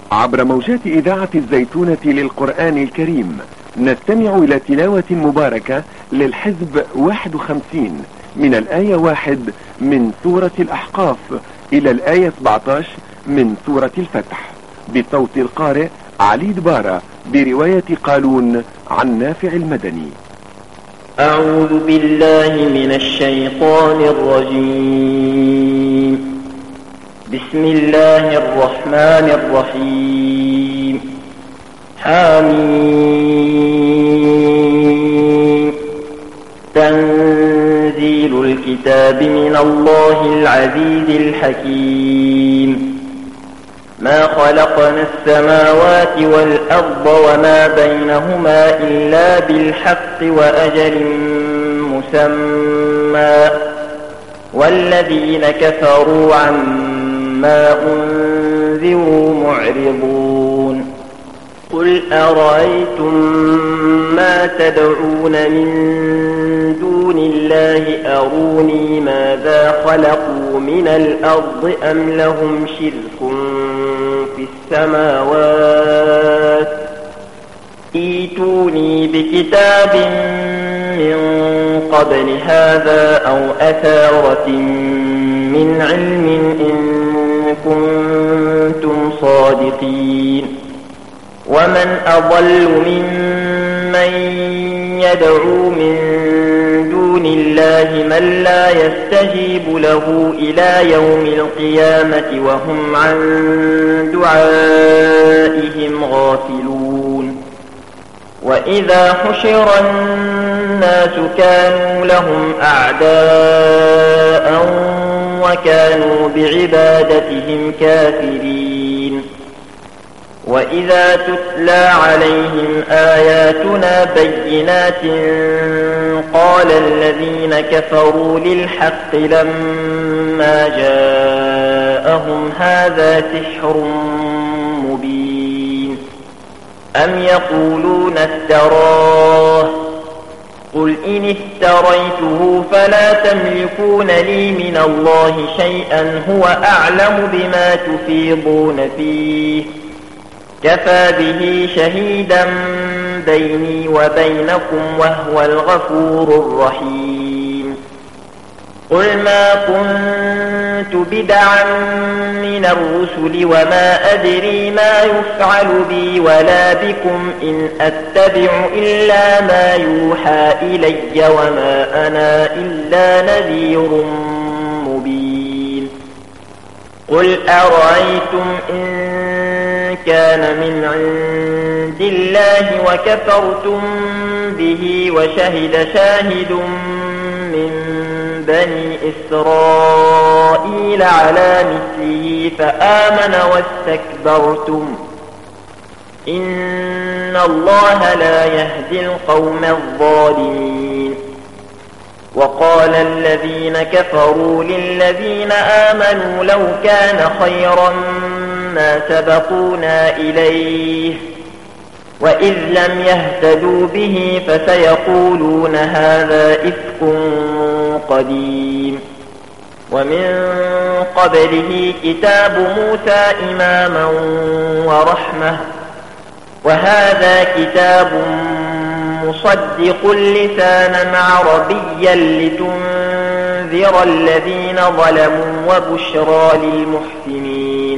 عبر موجات إذاعة الزيتونة للقرآن الكريم نستمع إلى تلاوة مباركة للحزب 51 من الآية 1 من سورة الأحقاف إلى الآية 17 من سورة الفتح بصوت القارئ علي دبارة برواية قالون عن نافع المدني. أعوذ بالله من الشيطان الرجيم. بسم الله الرحمن الرحيم. حميم. تنزيل الكتاب من الله العزيز الحكيم. ما خلقنا السماوات والأرض وما بينهما إلا بالحق وأجل مسمى والذين كفروا عما أنذروا معرضون. قل أرأيتم ما تدعون من دون الله أروني ماذا خلقوا من الأرض أم لهم شرك في السماوات ائتوني بكتاب من قبل هذا أو أثارة من علم إن كنتم صادقين. ومن أضل ممن يدعو من دون الله من لا يستجيب له إلى يوم القيامة وهم عن دعائهم غافلون. وإذا حشر الناس كانوا لهم أعداء وكانوا بعبادتهم كافرين. وإذا تتلى عليهم آياتنا بينات قال الذين كفروا للحق لما جاءهم هذا سحر مبين. أم يقولون افتراه قل إن افتريته فلا تملكون لي من الله شيئا هو أعلم بما تفيضون فيه كفى به شهيدا بيني وبينكم وهو الغفور الرحيم. قل ما كنت بدعا من الرسل وما أدري ما يفعل بي ولا بكم إن أتبع إلا ما يوحى إلي وما أنا إلا نذير مبين. قل أرأيتم إن كان من عند الله وكفرتم به وشهد شاهد من بني إسرائيل على مثله فآمن واستكبرتم إن الله لا يهدي القوم الظالمين. وقال الذين كفروا للذين آمنوا لو كان خيرا ما سبقونا إليه وإذ لم يهتدوا به فسيقولون هذا إفك قديم. ومن قبله كتاب موسى إماما ورحمة وهذا كتاب مصدق لسانا عربيا لتنذر الذين ظلموا وبشرى للمحسنين.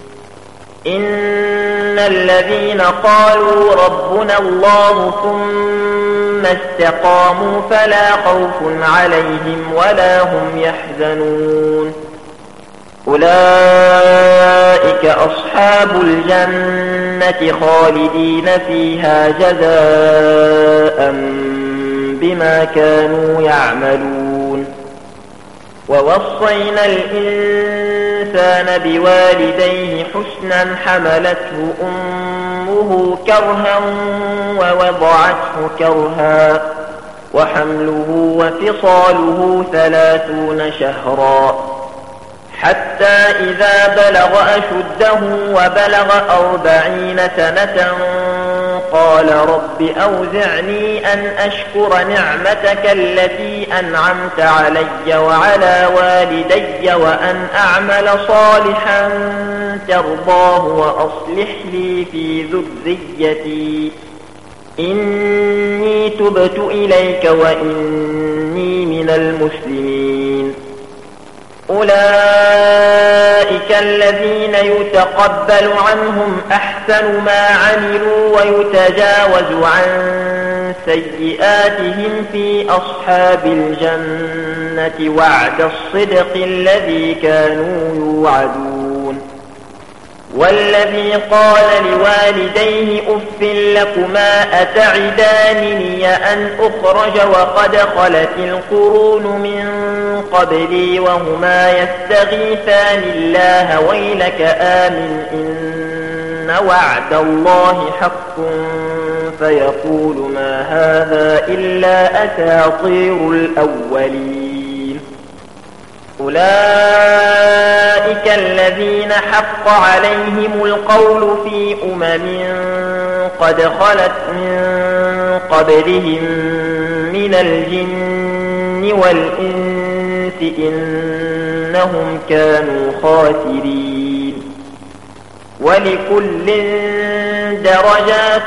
إن الذين قالوا ربنا الله ثم استقاموا فلا خوف عليهم ولا هم يحزنون. أولئك أصحاب الجنة خالدين فيها جزاء بما كانوا يعملون. ووصينا الإنسان بوالديه حسنا حملته أمه كرها ووضعته كرها وحمله وفصاله 30 شهرا حتى إذا بلغ أشده وبلغ 40 سنة قال رب أوزعني أن أشكر نعمتك التي أنعمت علي وعلى والدي وأن أعمل صالحا ترضاه وأصلح لي في ذريتي إني تبت إليك وإني من المسلمين. أولئك الذين يتقبل عنهم أحسن ما عملوا ويتجاوز عن سيئاتهم في أصحاب الجنة وعد الصدق الذي كانوا يوعدون. والذي قال لوالديه أف لكما أتعدانني أن أخرج وقد خلت القرون من قبلي وهما يستغيثان الله ويلك آمن إن وعد الله حق فيقول ما هذا إلا أساطير الأولين. أولئك الذين حق عليهم القول في قد خلت من قبلهم من الجن والإنس إنهم كانوا خاسرين. ولكل درجات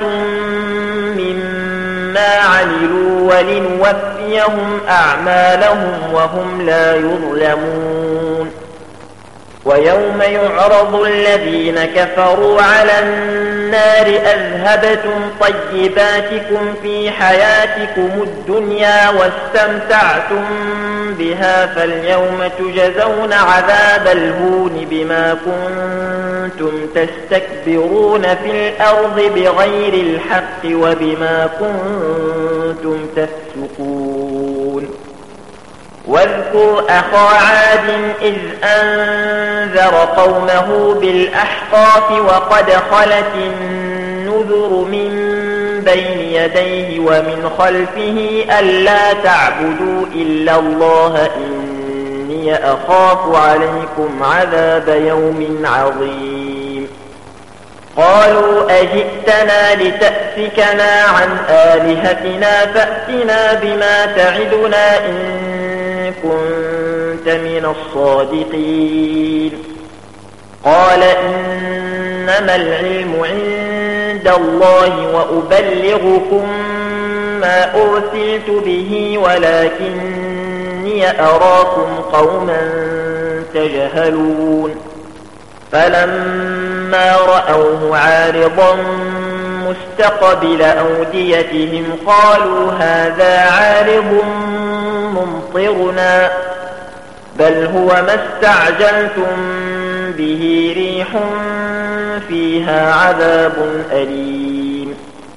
مما عملوا ولنوفيهم أعمالهم وهم لا يظلمون. ويوم يعرض الذين كفروا على النار أذهبتم طيباتكم في حياتكم الدنيا واستمتعتم بها فاليوم تجزون عذاب الهون بما كنتم تستكبرون في الأرض بغير الحق وبما كنتم تفسقون. واذكر أخا عاد إذ أنذر قومه بالأحقاف وقد خلت النذر من بين يديه ومن خلفه ألا تعبدوا إلا الله إني أخاف عليكم عذاب يوم عظيم. قالوا أجئتنا لتأفكنا عن آلهتنا فأتنا بما تعدنا إن كنت من الصادقين. قال إنما العلم عند الله وأبلغكم ما أرسلت به ولكني أراكم قوما تجهلون. فلما رأوه عارضا مستقبل أوديتهم قالوا هذا عارض ممطرنا بل هو ما استعجلتم به ريح فيها عذاب أليم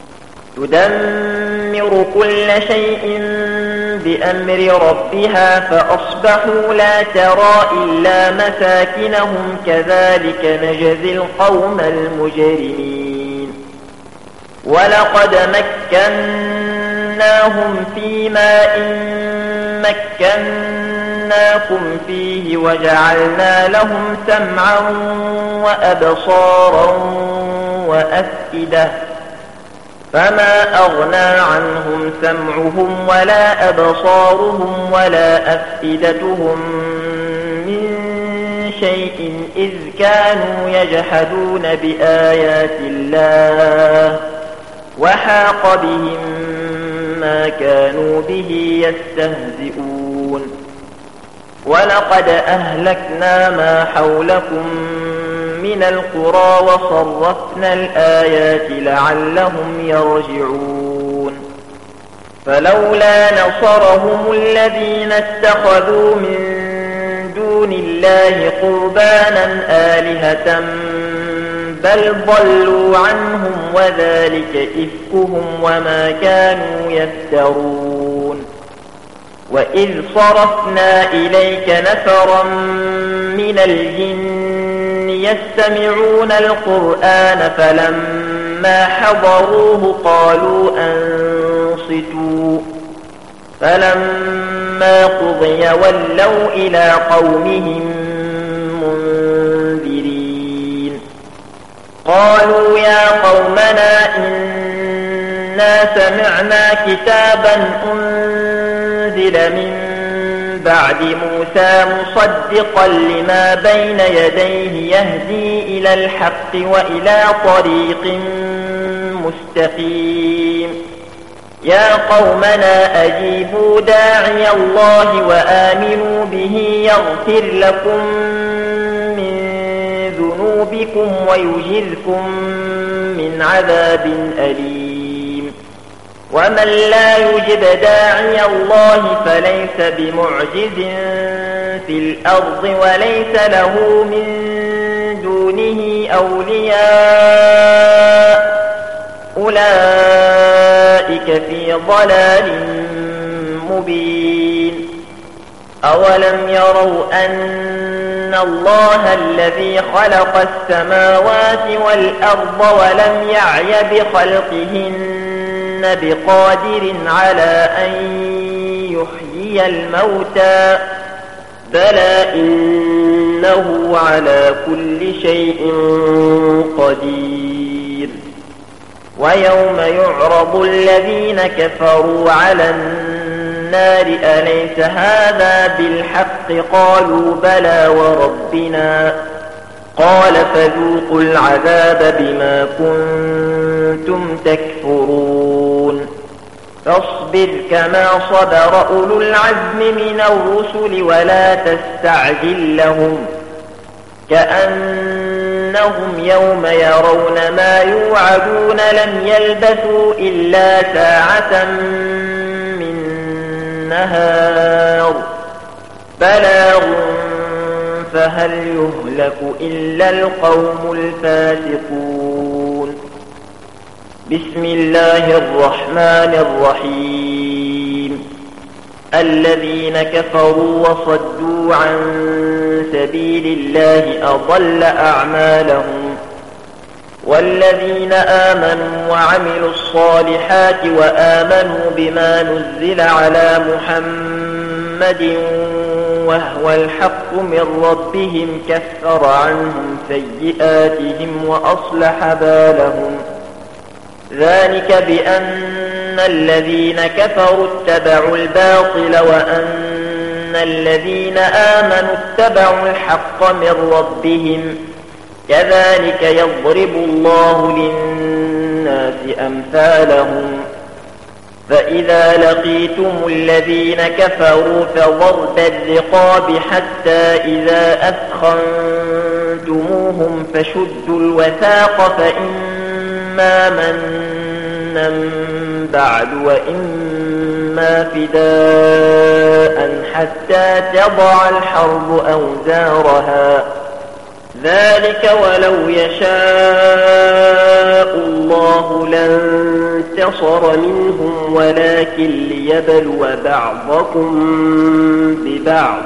تدمر كل شيء بأمر ربها فأصبحوا لا ترى إلا مساكنهم كذلك نجزي القوم المجرمين. ولقد مكناهم في ماء مكناكم فيه وجعلنا لهم سمعا وأبصارا وأفئدة فما أغنى عنهم سمعهم ولا أبصارهم ولا أفئدتهم من شيء إذ كانوا يجحدون بآيات الله وحاق بهم ما كانوا به يستهزئون. ولقد أهلكنا ما حولكم من القرى وصرفنا الآيات لعلهم يرجعون. فلولا نصرهم الذين اتخذوا من دون الله قربانا آلهة بل ضلوا عنهم وذلك إفكهم وما كانوا يفترون. وإذ صرفنا إليك نفرا من الجن يستمعون القرآن فلما حضروه قالوا أنصتوا فلما قضي ولوا إلى قومهم قالوا يا قومنا إنا سمعنا كتابا أنزل من بعد موسى مصدقا لما بين يديه يهدي إلى الحق وإلى طريق مستقيم يا قومنا أجيبوا داعي الله وآمنوا به يغفر لكم من ذنوبكم ويجركم من عذاب أليم ومن لا يجب داعي الله فليس بمعجز في الأرض وليس له من دونه أولياء أولئك في ضلال مبين أولم يروا أن الله الذي خلق السماوات والأرض ولم يعي بخلقهن بقادر على أن يحيي الموتى بلى إنه على كل شيء قدير ويوم يعرض الذين كفروا على النار أليس هذا بالحق قالوا بلى وربنا قال فذوقوا العذاب بما كنتم تكفرون فاصبر كما صبر أولو العزم من الرسل ولا تستعجل لهم كأنهم يوم يرون ما يوعدون لم يلبثوا إلا ساعة من نهار بلاغ فهل يهلك إلا القوم الفاسقون بسم الله الرحمن الرحيم الذين كفروا وصدوا عن سبيل الله أضل أعمالهم والذين آمنوا وعملوا الصالحات وآمنوا بما نزل على محمد وهو الحق من ربهم كفر عنهم سيئاتهم وأصلح بالهم ذلك بأن الذين كفروا اتبعوا الباطل وأن الذين آمنوا اتبعوا الحق من ربهم كذلك يضرب الله للناس أمثالهم فإذا لقيتم الذين كفروا فضرب الرقاب حتى إذا أثخنتموهم فشدوا الوثاق فإما منا بعد وإما فداء حتى تضع الحرب أوزارها ذلك ولو يشاء الله لانتصر منهم ولكن ليبلو بعضكم ببعض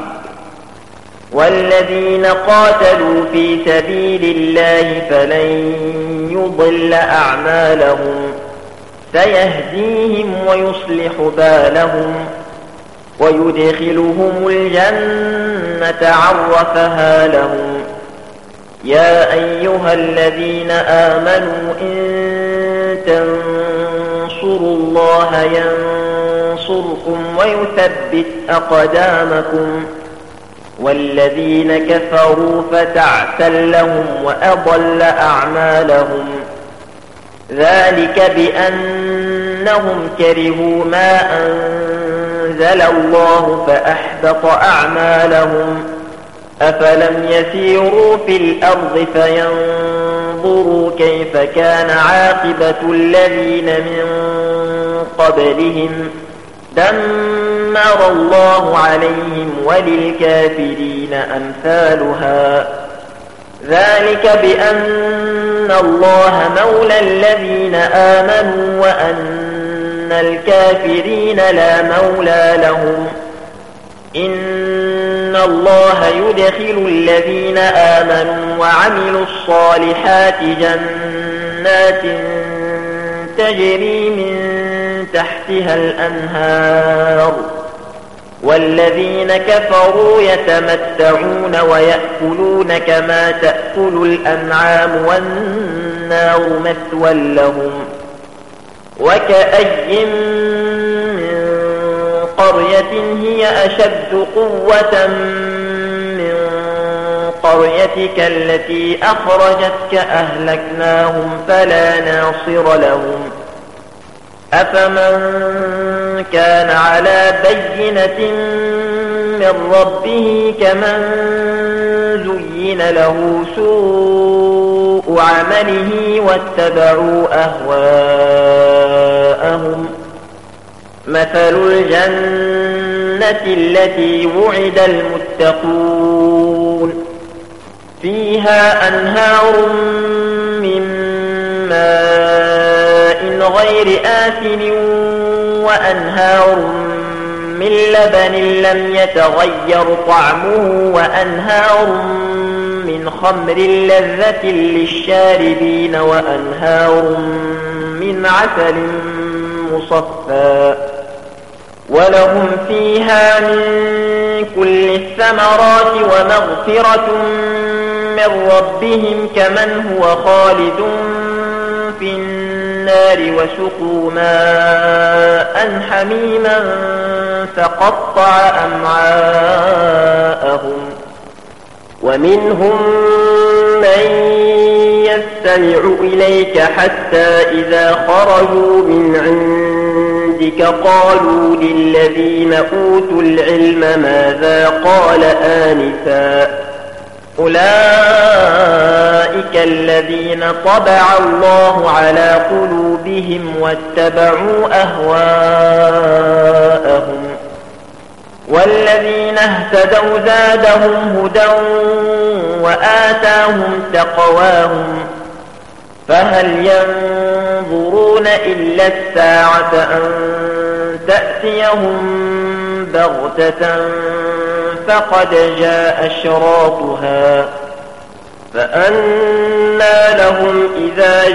والذين قاتلوا في سبيل الله فلن يضل أعمالهم سيهديهم ويصلح بالهم ويدخلهم الجنة عرفها لهم يا أيها الذين آمنوا إن تنصروا الله ينصركم ويثبت أقدامكم والذين كفروا فتعسا لهم وأضل أعمالهم ذلك بأنهم كرهوا ما أنزل الله فأحبط أعمالهم أفلم يسيروا في الأرض فينظروا كيف كان عاقبة الذين من قبلهم دمر الله عليهم وللكافرين أمثالها ذلك بأن الله مولى الذين آمنوا وأن الكافرين لا مولى لهم إن الله يدخل الذين آمنوا وعملوا الصالحات جنات تجري من تحتها الأنهار والذين كفروا يتمتعون ويأكلون كما تأكل الأنعام والنار فالنار مثوى لهم. وكأي من قرية هي أشد قوة من قريتك التي أخرجتك أهلكناهم فلا ناصر لهم. أفمن كان على بينة من ربه كمن زين له سوء عمله واتبعوا أهواءهم. مثل الجنة التي وعد المتقون فيها أنهار من ماء غير آسن وأنهار من لبن لم يتغير طعمه وأنهار من خمر لذة للشاربين وأنهار من عسل مصفى ولهم فيها من كل الثمرات ومغفرة من ربهم كمن هو خالد في النار وسقوا ماء حميما فقطع أمعاءهم. ومنهم من يستمع إليك حتى إذا خرجوا من عندك قالوا للذين أوتوا العلم ماذا قال آنفا أولئك الذين طبع الله على قلوبهم واتبعوا أهواءهم. والذين اهتدوا زادهم هدى وآتاهم تقواهم فهل ينظرون إلا الساعة أن تأتيهم بغتة فقد جاء أشراطها فأنى لهم إذا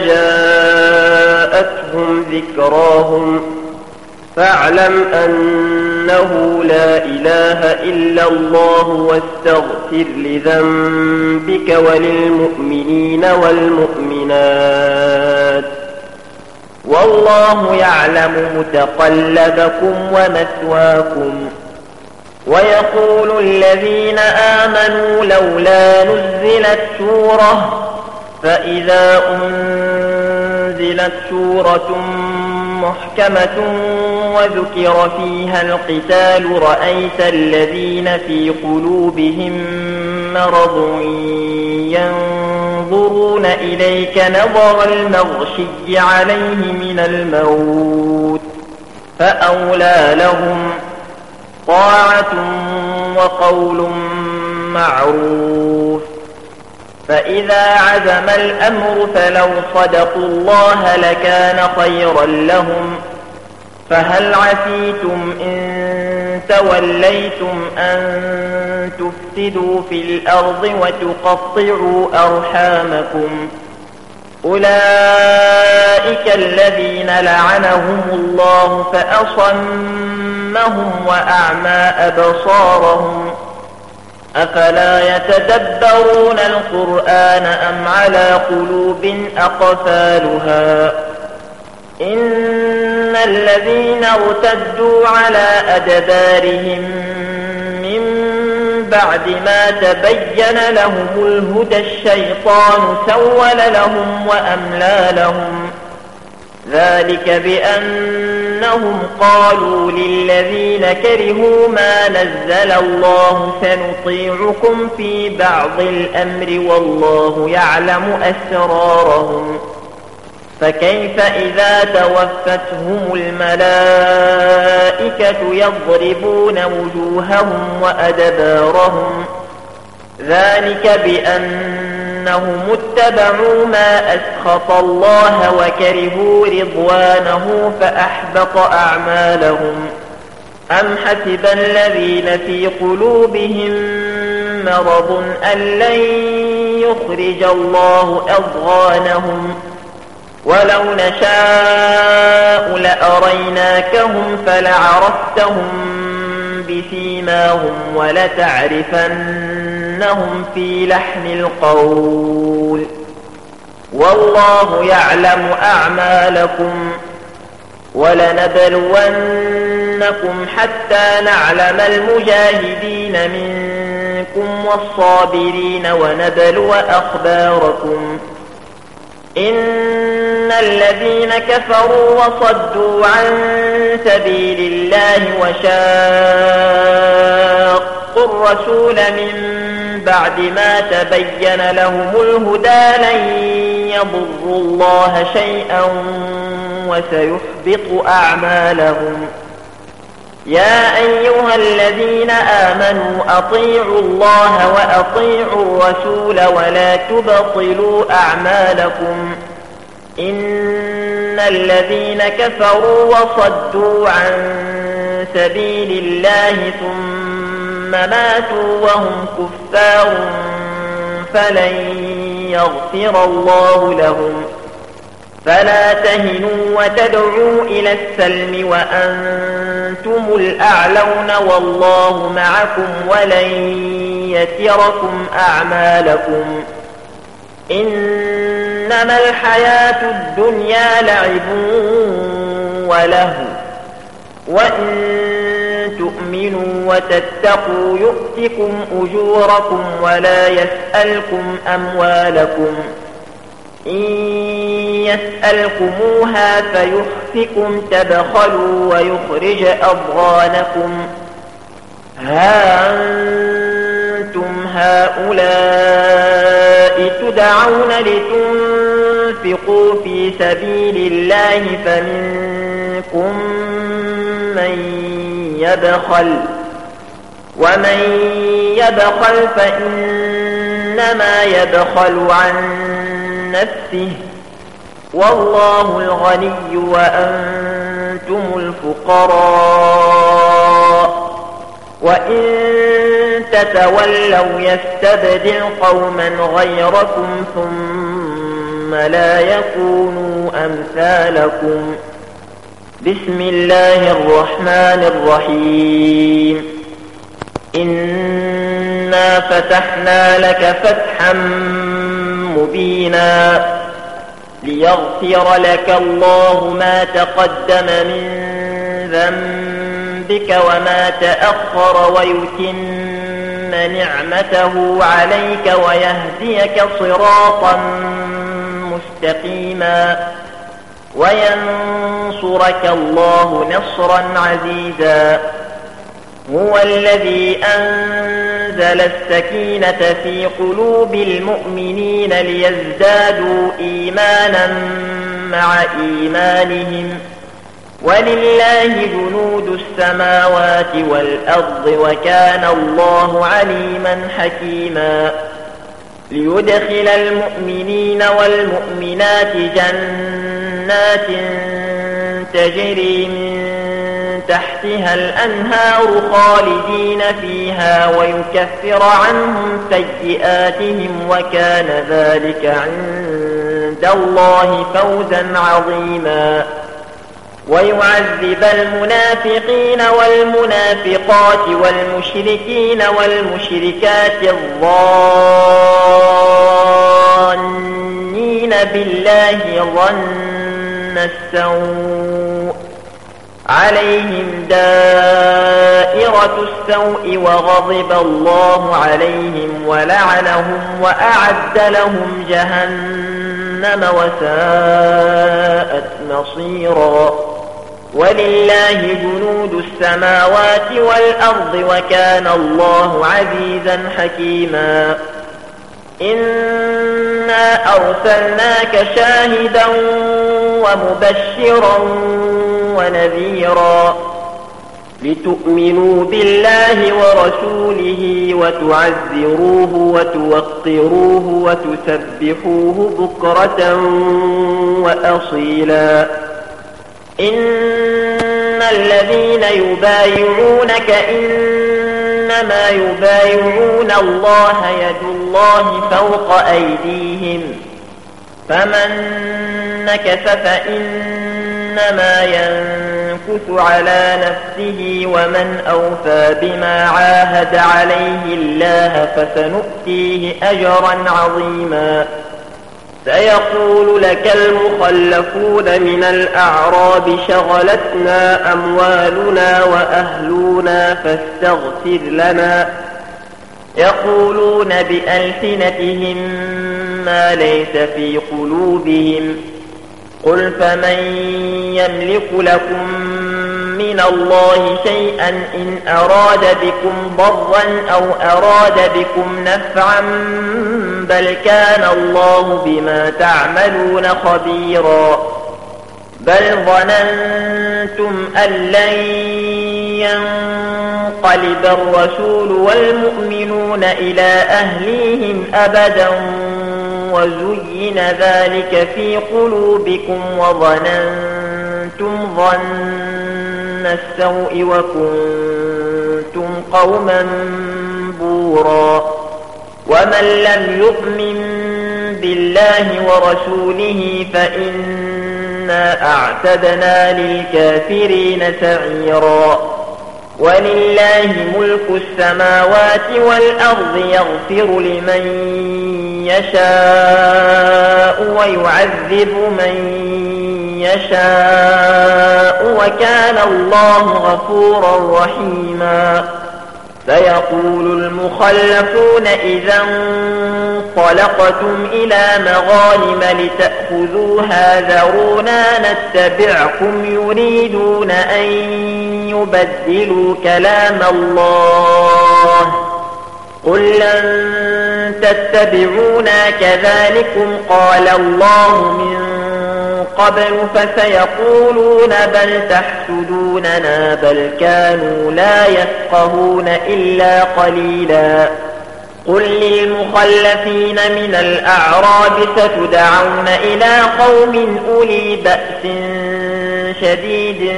جاءتهم ذكراهم فاعلم أنه لا إله إلا الله واستغفر لذنبك وللمؤمنين والمؤمنات والله يعلم متقلبكم ومثواكم. ويقول الذين آمنوا لولا نزلت سورة فإذا أنزلت سورة محكمة وذكر فيها القتال رأيت الذين في قلوبهم مرض ينظرون إليك نظر المغشي عليه من الموت فأولى لهم طاعة وقول معروف. فإذا عزم الأمر فلو صدقوا الله لكان خيرا لهم. فهل عسيتم إن توليتم أن تفسدوا في الأرض وتقطعوا أرحامكم أولئك الذين لعنهم الله فأصمهم وأعمى أبصارهم أفلا يتدبرون القرآن أم على قلوب أقفالها إن الذين ارتدوا على أدبارهم من بعد ما تبين لهم الهدى الشيطان سول لهم وأملى لهم ذلك بأنهم قالوا للذين كرهوا ما نزل الله سنطيعكم في بعض الأمر والله يعلم أسرارهم فكيف إذا توفتهم الملائكة يضربون وجوههم وأدبارهم ذلك بأنهم اتبعوا ما أسخط الله وكرهوا رضوانه فأحبط أعمالهم أم حسب الذين في قلوبهم مرض أن لن يخرج الله أضغانهم ولو نشاء لأريناكهم فلعرفتهم بسيماهم ولتعرفنهم في لحن القول والله يعلم أعمالكم ولنبلونكم حتى نعلم المجاهدين منكم والصابرين ونبلو أخباركم إن الذين كفروا وصدوا عن سبيل الله وشاقوا الرسول من بعد ما تبين لهم الهدى لن يضروا الله شيئا وسيحبط أعمالهم يا أيها الذين آمنوا أطيعوا الله وأطيعوا الرسول ولا تبطلوا أعمالكم إن الذين كفروا وصدوا عن سبيل الله ثم ماتوا وهم كفار فلن يغفر الله لهم فلا تهنوا وتدعوا إلى السلم وأنتم الأعلون والله معكم ولن يتركم أعمالكم إنما الحياة الدنيا لعب ولهو وإن تؤمنوا وتتقوا يؤتكم أجوركم ولا يسألكم أموالكم إن يسألكموها فيحفكم تبخلوا ويخرج أضغانكم ها أنتم هؤلاء تدعون لتنفقوا في سبيل الله فمنكم من يبخل ومن يبخل فإنما يبخل عن نفسه والله الغني وأنتم الفقراء وإن تتولوا يستبدل قوما غيركم ثم لا يكونوا أمثالكم بسم الله الرحمن الرحيم إنا فتحنا لك فتحا مبينا ليغفر لك الله ما تقدم من ذنبك وما تأخر ويتم نعمته عليك ويهديك صراطا مستقيما وينصرك الله نصرا عزيزا هو الذي أنزل السكينة في قلوب المؤمنين ليزدادوا إيمانا مع إيمانهم ولله جنود السماوات والأرض وكان الله عليما حكيما ليدخل المؤمنين والمؤمنات جنات تجري من تحتها الأنهار خالدين فيها ويكفر عنهم سيئاتهم وكان ذلك عند الله فوزا عظيما ويعذب المنافقين والمنافقات والمشركين والمشركات الظانين بالله ظن السوء عليهم دائرة السوء وغضب الله عليهم ولعنهم وأعد لهم جهنم وساءت مصيرا ولله جنود السماوات والأرض وكان الله عزيزا حكيما إنا أرسلناك شاهدا ومبشرا ونذيرا لتؤمنوا بالله ورسوله وتعزروه وتوقروه وتسبحوه بكرة وأصيلا إن الذين يبايعونك إنما يبايعون الله يد الله فوق أيديهم فمن نكث فإنما ينكث على نفسه ومن أوفى بما عاهد عليه الله فسنؤتيه أجرا عظيما سيقول لك المخلفون من الأعراب شغلتنا أموالنا وأهلنا فاستغفر لنا. يقولون بألسنتهم ما ليس في قلوبهم. قل فمن يملك لكم من الله شيئا إن أراد بكم ضرا أو أراد بكم نفعا بل كان الله بما تعملون خبيرا. بل ظننتم أن لن ينقلب الرسول والمؤمنون إلى أهليهم أبدا وزين ذلك في قلوبكم وظننتم ظن السوء وكنتم قوما بورا. ومن لم يؤمن بالله ورسوله فإنا أعتدنا للكافرين سعيرا. ولله ملك السماوات والأرض يغفر لمن يشاء ويعذب من يشاء وكان الله غفورا رحيما. سيقول المخلفون إذا انطلقتم إلى مغانم لتأخذوها ذرونا نتبعكم يريدون أن يبدلوا كلام الله. قل لن تتبعونا كذلكم قال الله من قبل فسيقولون بل تحسدوننا بل كانوا لا يفقهون إلا قليلا. قل للمخلفين من الأعراب ستدعون إلى قوم أولي بأس شديد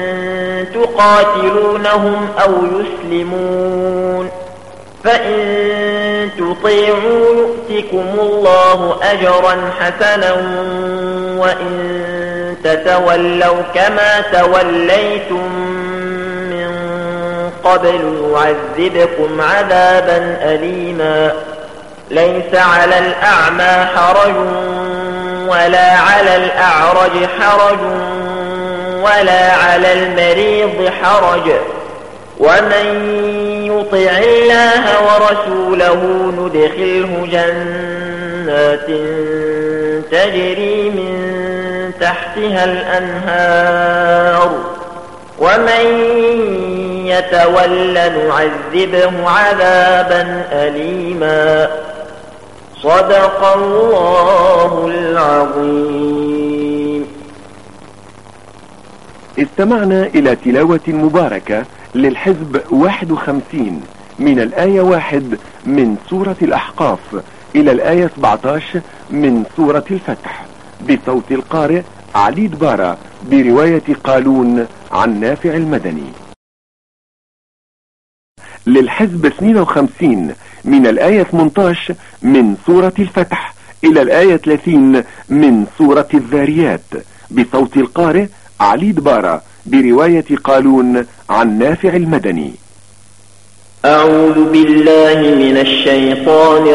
تقاتلونهم أو يسلمون فإن تطيعوا يؤتكم الله أجرا حسنا وإن تتولوا كما توليتم من قبل يعذبكم عذابا أليما. ليس على الأعمى حرج ولا على الأعرج حرج ولا على المريض حرج ومن يطع الله ورسوله ندخله جنات تجري من تحتها الأنهار ومن يتول نعذبه عذابا أليما. صدق الله العظيم. استمعنا إلى تلاوة مباركة للحزب 51 من الآية 1 من سورة الأحقاف إلى الآية 17 من سورة الفتح بصوت القارئ علي دبارة برواية قالون عن نافع المدني. للحزب 52 من الآية 18 من سورة الفتح إلى الآية 30 من سورة الذاريات بصوت القارئ علي دبارة برواية قالون عن نافع المدني. أعوذ بالله من الشيطان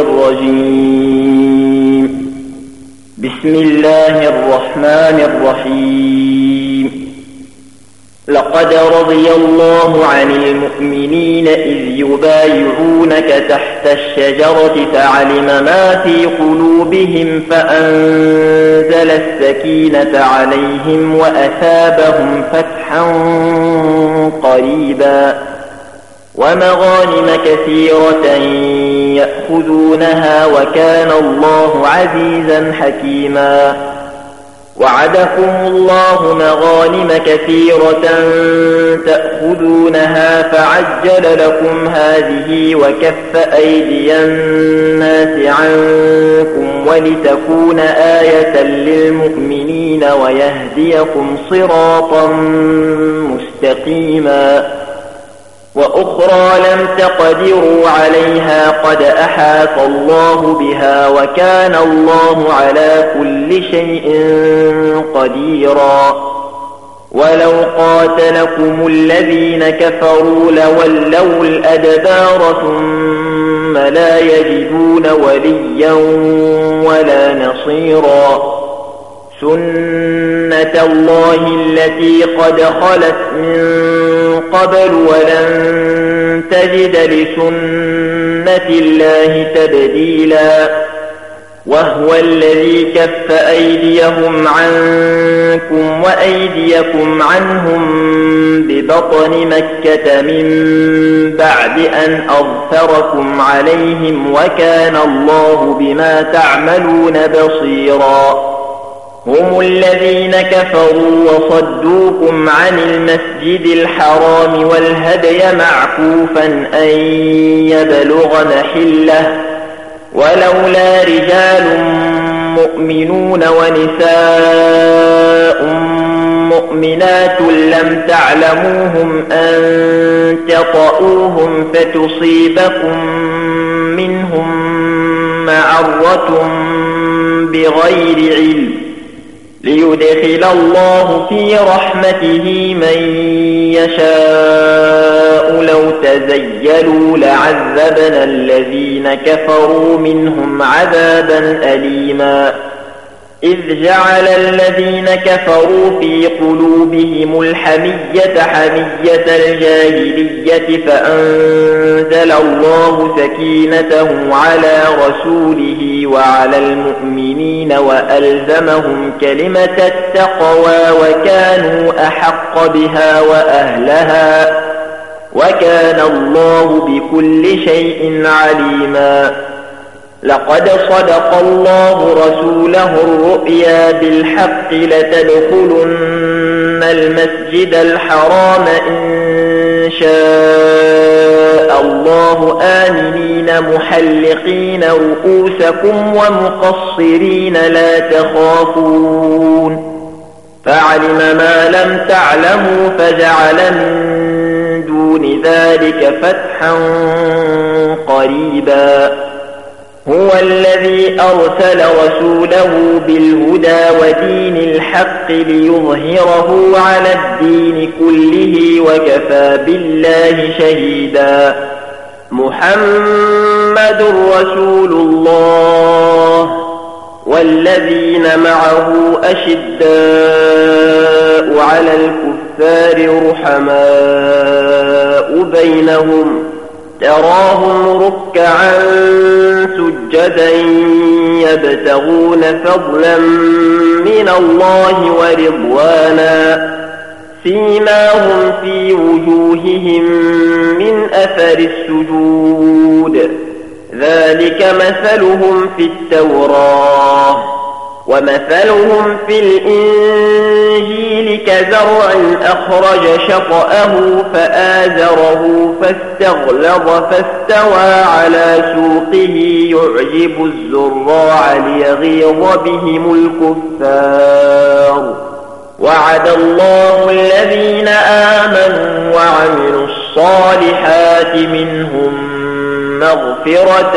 الرجيم. بسم الله الرحمن الرحيم. لقد رضي الله عن المؤمنين إذ يبايعونك تحت الشجرة فعلم ما في قلوبهم فأنزل السكينة عليهم وأثابهم فتحا قريبا ومغانم كثيرة يأخذونها وكان الله عزيزا حكيما. وعدكم الله مغانم كثيرة تأخذونها فعجل لكم هذه وكف أيدي الناس عنكم ولتكون آية للمؤمنين ويهديكم صراطا مستقيما. وأخرى لم تقدروا عليها قد أحاط الله بها وكان الله على كل شيء قديرا. ولو قاتلكم الذين كفروا لولوا الأدبار ثم ثم لا يجدون وليا ولا نصيرا. سنة الله التي قد خلت من قبل ولن تجد لسنة الله تبديلا. وهو الذي كف أيديهم عنكم وأيديكم عنهم ببطن مكة من بعد أن أظفركم عليهم وكان الله بما تعملون بصيرا. هم الذين كفروا وصدوكم عن المسجد الحرام والهدي معكوفا أن يبلغ محله ولولا رجال مؤمنون ونساء مؤمنات لم تعلموهم أن تطؤوهم فتصيبكم منهم معرة بغير علم ليدخل الله في رحمته من يشاء. لو تزيلوا لعذبنا الذين كفروا منهم عذابا أليما. إذ جعل الذين كفروا في قلوبهم الحمية حمية الجاهلية فأنزل الله سكينته على رسوله وعلى المؤمنين وألزمهم كلمة التقوى وكانوا أحق بها وأهلها وكان الله بكل شيء عليما. لقد صدق الله رسوله الرؤيا بالحق لتدخلن المسجد الحرام إن شاء الله آمنين محلقين رؤوسكم ومقصرين لا تخافون فعلم ما لم تعلموا فجعل من دون ذلك فتحا قريبا. هو الذي أرسل رسوله بالهدى ودين الحق ليظهره على الدين كله وكفى بالله شهيدا. محمد رسول الله والذين معه أشداء على الكفار رحماء بينهم تراهم ركعا سجدا يبتغون فضلا من الله ورضوانا سيماهم في وجوههم من أثر السجود ذلك مثلهم في التوراة ومثلهم في الإنجيل كزرع أخرج شطأه فآزره فاستغلظ فاستوى على سوقه يعجب الزراع ليغيظ بهم الكفار. وعد الله الذين آمنوا وعملوا الصالحات منهم مغفرة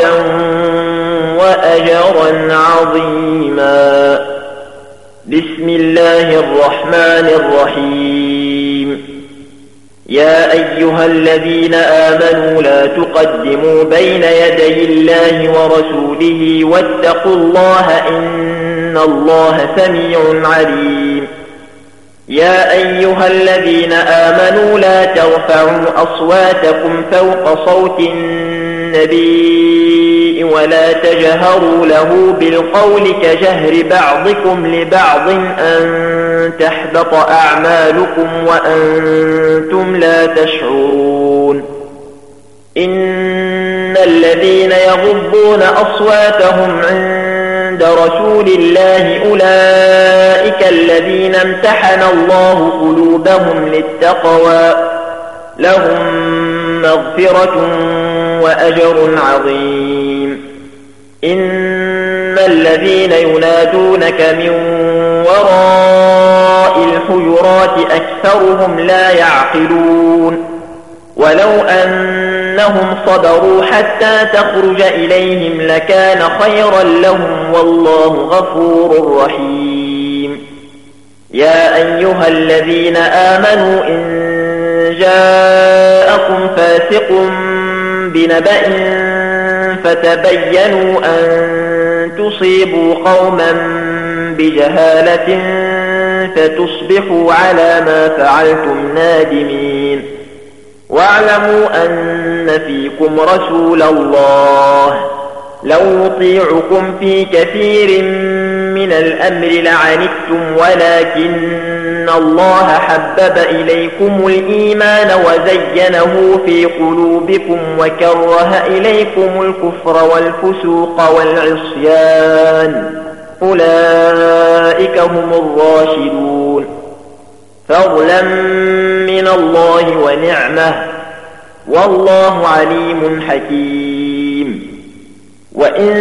وأجرا عظيما. بسم الله الرحمن الرحيم. يا أيها الذين آمنوا لا تقدموا بين يدي الله ورسوله واتقوا الله إن الله سميع عليم. يا أيها الذين آمنوا لا ترفعوا أصواتكم فوق صوت النبي ولا تجهروا له بالقول كجهر بعضكم لبعض أن تحبط أعمالكم وأنتم لا تشعرون. إن الذين يغضون أصواتهم عند رسول الله أولئك الذين امتحن الله قلوبهم للتقوى لهم مغفرة وأجر عظيم. إن الذين ينادونك من وراء الحجرات أكثرهم لا يعقلون. ولو أنهم صبروا حتى تخرج إليهم لكان خيرا لهم والله غفور رحيم. يا أيها الذين آمنوا إن جاءكم فاسق بنبأ فتبينوا أن تصيبوا قوما بجهالة فتصبحوا على ما فعلتم نادمين. واعلموا أن فيكم رسول الله لو يطيعكم في كثير من الأمر لعنتم ولكن الله حبب إليكم الإيمان وزينه في قلوبكم وكره إليكم الكفر والفسوق والعصيان أولئك هم الراشدون. فضلا من الله ونعمه والله عليم حكيم. وإن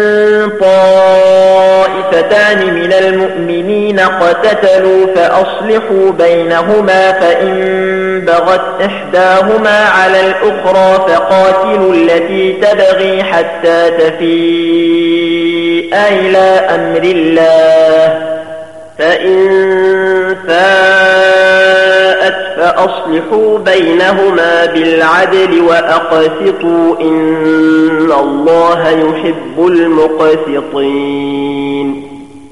طائفتان من المؤمنين اقتتلوا فأصلحوا بينهما فإن بغت إحداهما على الأخرى فقاتلوا التي تبغي حتى تفيء إلى أمر الله فإن فاءت فأصلحوا بينهما بالعدل وأقسطوا إن الله يحب المقسطين.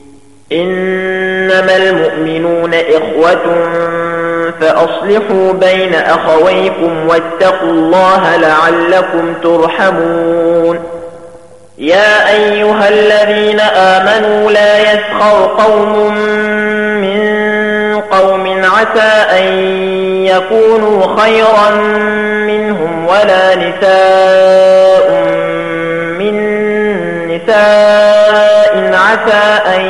إنما المؤمنون إخوة فأصلحوا بين أخويكم واتقوا الله لعلكم ترحمون. يا أيها الذين آمنوا لا يسخر قوم من قوم عسى أن يكونوا خيرا منهم ولا نساء من نساء عسى أن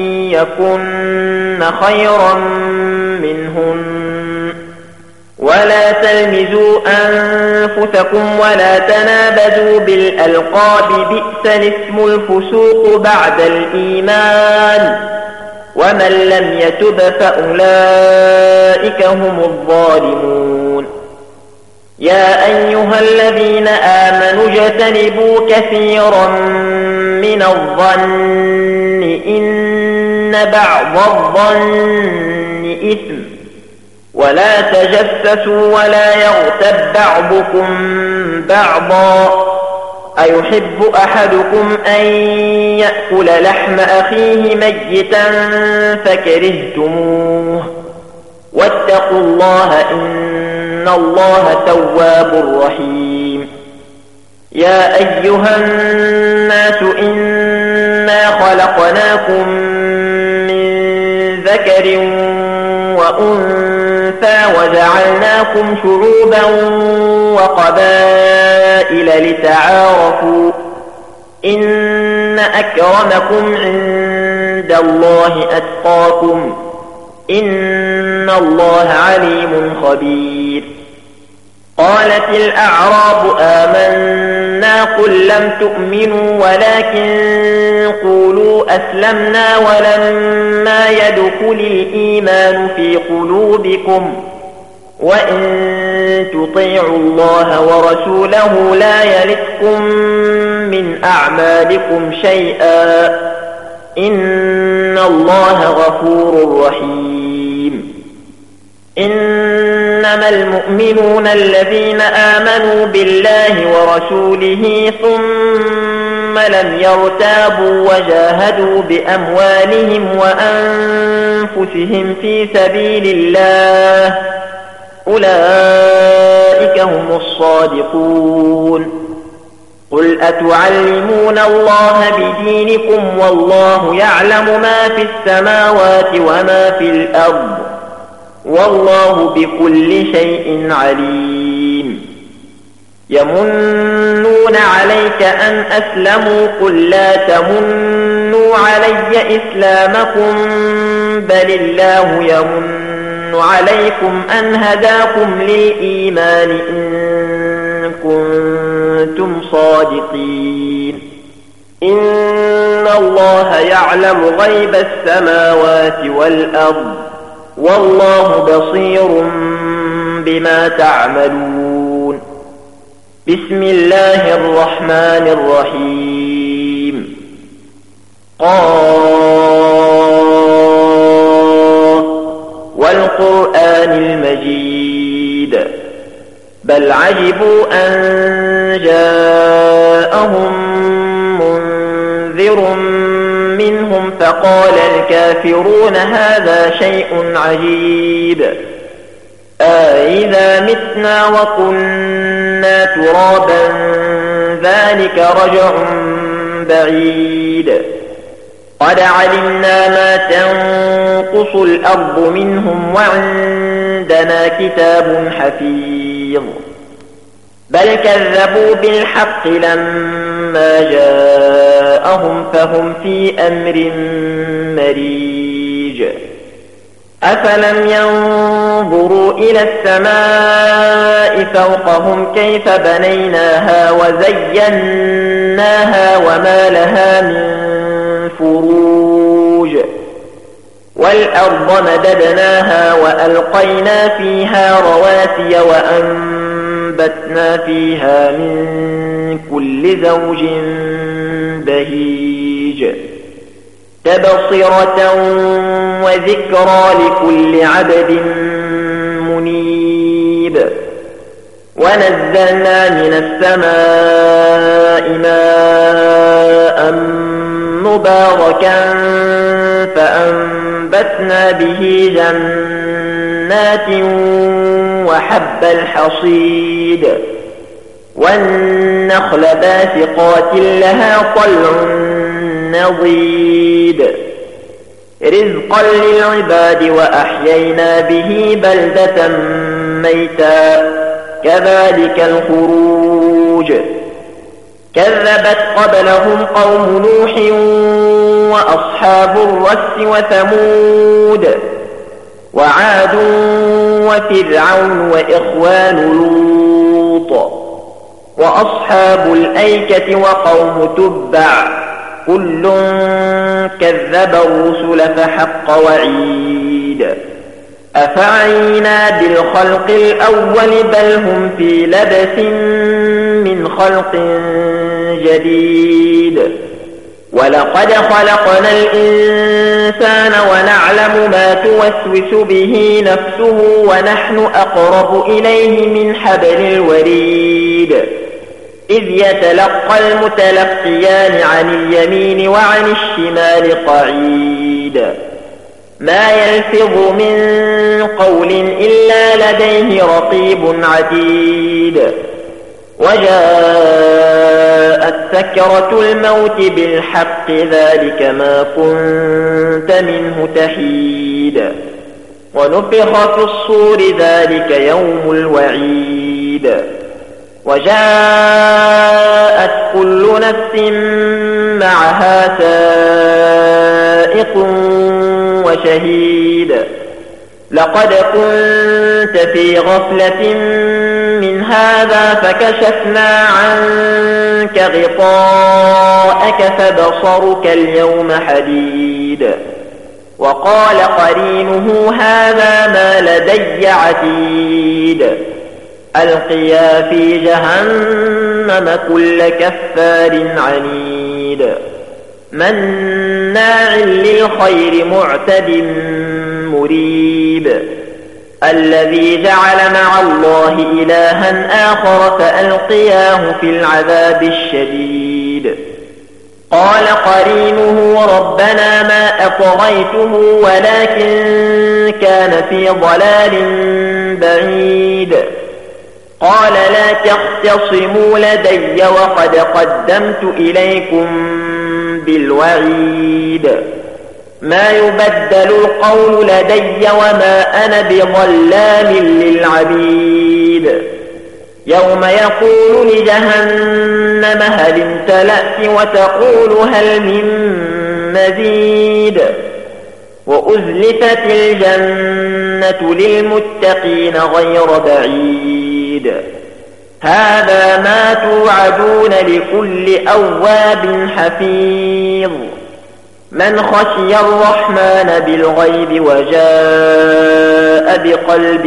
يكن خيرا منهن ولا تلمزوا أنفسكم ولا تنابزوا بالألقاب بئس الاسم الفسوق بعد الإيمان ومن لم يتب فأولئك هم الظالمون. يا أيها الذين آمنوا اجتنبوا كثيرا من الظن إن بعض الظن إثم ولا تجسسوا ولا يغتب بعضكم بعضا أيحب أحدكم أن يأكل لحم أخيه ميتا فكرهتموه واتقوا الله إن الله تواب رحيم. يا أيها الناس إنا خلقناكم من ذكر وأنثى وجعلناكم شعوبا وقبائل لتعارفوا إن أكرمكم عند الله أتقاكم إن الله عليم خبير. قالت الأعراب آمنا قل لم تؤمنوا ولكن قولوا أسلمنا ولما يدخل الإيمان في قلوبكم وإن تطيعوا الله ورسوله لا يلتكم من أعمالكم شيئا إن الله غفور رحيم. إنما المؤمنون الذين آمنوا بالله ورسوله ثم لم يرتابوا وجاهدوا بأموالهم وأنفسهم في سبيل الله أولئك هم الصادقون. قل أتعلمون الله بدينكم والله يعلم ما في السماوات وما في الأرض والله بكل شيء عليم. يمنون عليك أن أسلموا قل لا تمنوا علي إسلامكم بل الله يمن عليكم أن هداكم للإيمان إن كنتم صادقين. إن الله يعلم غيب السماوات والأرض والله بصير بما تعملون. بسم الله الرحمن الرحيم. والقرآن المجيد بل عجبوا أن جاءهم منذر منهم فقال الكافرون هذا شيء عجيب أإذا متنا وكنا ترابا ذلك رجع بعيد قد علمنا ما تنقص الأرض منهم وعندنا كتاب حفيظ بل كذبوا بالحق لما جاءهم فهم في أمر مريج أفلم ينظروا إلى السماء فوقهم كيف بنيناها وزيناها وما لها من فروج والأرض مددناها وألقينا فيها رواسي وأنبتنا فيها من كل زوج بهيج تبصرة وذكرى لكل عبد منيب ونزلنا من السماء ماء مباركا فأنبتنا به جنات وحب الحصيد والنخل باسقات لها طلع نضيد رزقا للعباد وأحيينا به بلدة ميتا كذلك الخروج كذبت قبلهم قوم نوح وأصحاب الرس وثمود وعاد وفرعون وإخوان لوط وأصحاب الأيكة وقوم تبع كل كذب الرسل فحق وعيد أفعينا بالخلق الأول بل هم في لبس من خلق جديد ولقد خلقنا الإنسان ونعلم ما توسوس به نفسه ونحن أقرب إليه من حبل الوريد إذ يتلقى المتلقيان عن اليمين وعن الشمال قعيد ما يلفظ من قول إلا لديه رقيب عتيد وجاءت سكرة الموت بالحق ذلك ما كنت منه تحيد ونفخ في الصور ذلك يوم الوعيد وجاءت كل نفس معها سائق وشهيد لقد كنت في غفلة من هذا فكشفنا عنك غطاءك فبصرك اليوم حديد وقال قرينه هذا ما لدي عتيد ألقيا في جهنم كل كفار عنيد مناع للخير معتد مريب الذي جعل مع الله إلها آخر فألقياه في العذاب الشديد قال قرينه ربنا ما أطغيته ولكن كان في ضلال بعيد قال لا تختصموا لدي وقد قدمت إليكم بالوعيد ما يبدل القول لدي وما أنا بظلام للعبيد يوم يقول لجهنم هل امتلأت وتقول هل من مزيد وأزلفت الجنة للمتقين غير بعيد هذا ما توعدون لكل أواب حفيظ من خشي الرحمن بالغيب وجاء بقلب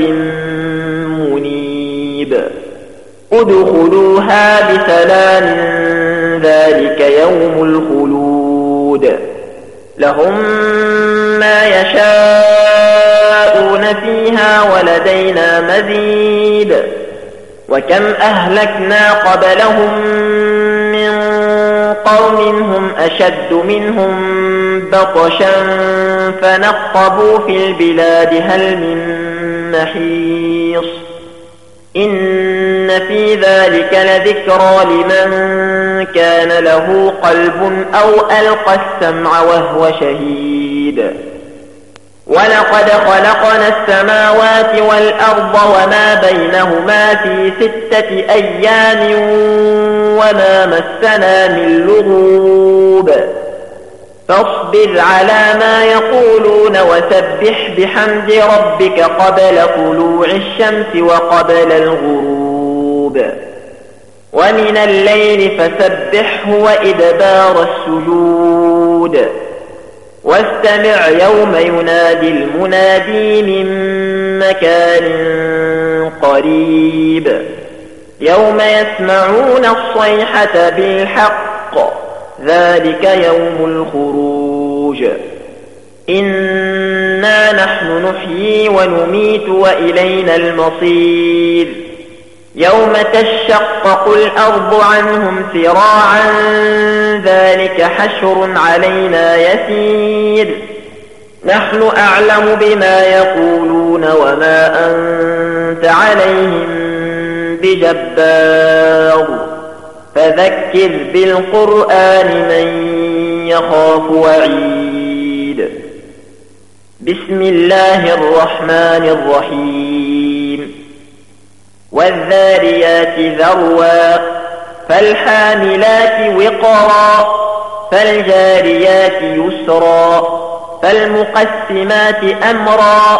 منيب ادخلوها بسلام ذلك يوم الخلود لهم ما يشاءون فيها ولدينا مزيد وكم أهلكنا قبلهم من قوم هم أشد منهم بطشا فنقبوا في البلاد هل من محيص إن في ذلك لذكرى لمن كان له قلب أو ألقى السمع وهو شهيد ولقد خلقنا السماوات والأرض وما بينهما في 6 أيام وما مسنا من لغوب فاصبر على ما يقولون وسبح بحمد ربك قبل طلوع الشمس وقبل الغروب ومن الليل فسبحه وإدبار السجود واستمع يوم ينادي المنادي من مكان قريب يوم يسمعون الصيحة بالحق ذلك يوم الخروج إنا نحن نحيي ونميت وإلينا المصير يوم تشقق الأرض عنهم سراعا ذلك حشر علينا يسير نحن أعلم بما يقولون وما أنت عليهم بجبار فذكر بالقرآن من يخاف وعيد بسم الله الرحمن الرحيم والذاريات ذروا فالحاملات وقرا فالجاريات يسرا فالمقسمات أمرا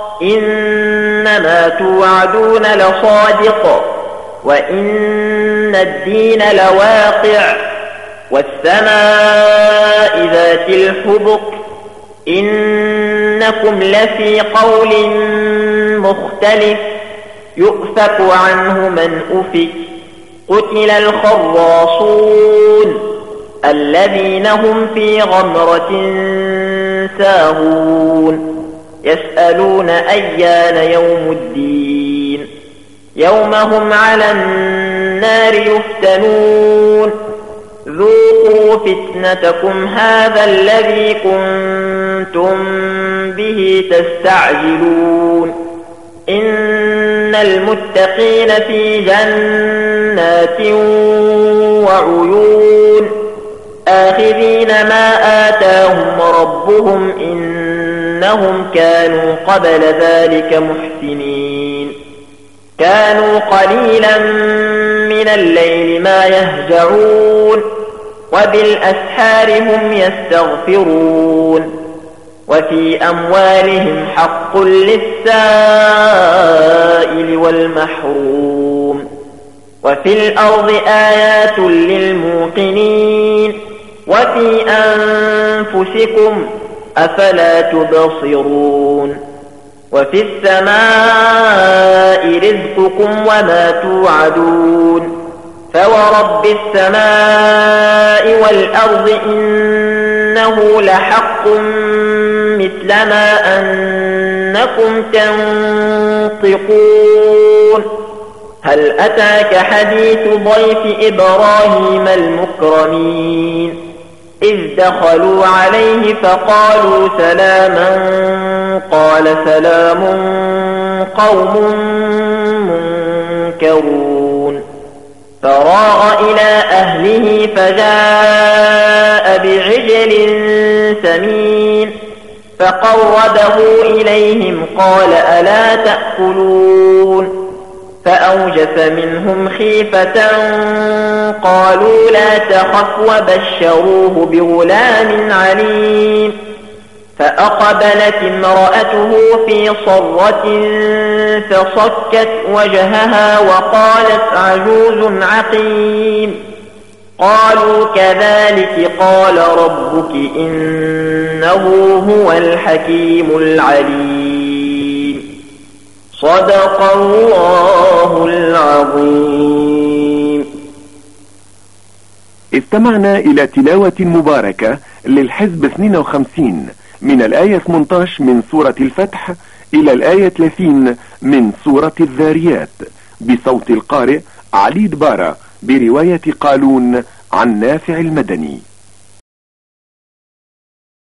إنما توعدون لصادق وإن الدين لواقع والسماء ذات الحبك إنكم لفي قول مختلف يؤفك عنه من أفك قتل الخراصون الذين هم في غمرة ساهون يسألون أيان يوم الدين يوم هم على النار يفتنون ذوقوا فتنتكم هذا الذي كنتم به تستعجلون إن المتقين في جنات وعيون آخذين ما آتاهم ربهم إنهم كانوا قبل ذلك محسنين كانوا قليلا من الليل ما يهجعون وبالأسحار هم يستغفرون وفي أموالهم حق للسائل والمحروم وفي الأرض آيات للموقنين وفي أنفسكم أفلا تبصرون وفي السماء رزقكم وما توعدون فورب السماء والأرض إنه لحق مثل ما أنكم تنطقون هل أتاك حديث ضيف إبراهيم المكرمين إذ دخلوا عليه فقالوا سلاما قال سلام قوم منكرون فراغ إلى أهله فجاء بعجل سمين فقربه إليهم قال ألا تأكلون فأوجس منهم خيفة قالوا لا تخف وبشروه بغلام عليم فأقبلت امرأته في صرة فصكت وجهها وقالت عجوز عقيم قالوا كذلك قال ربك إنه هو الحكيم العليم صدق الله العظيم. استمعنا إلى تلاوة مباركة للحزب 52 من الآية 18 من سورة الفتح إلى الآية 30 من سورة الذاريات بصوت القارئ علي دبارة برواية قالون عن نافع المدني.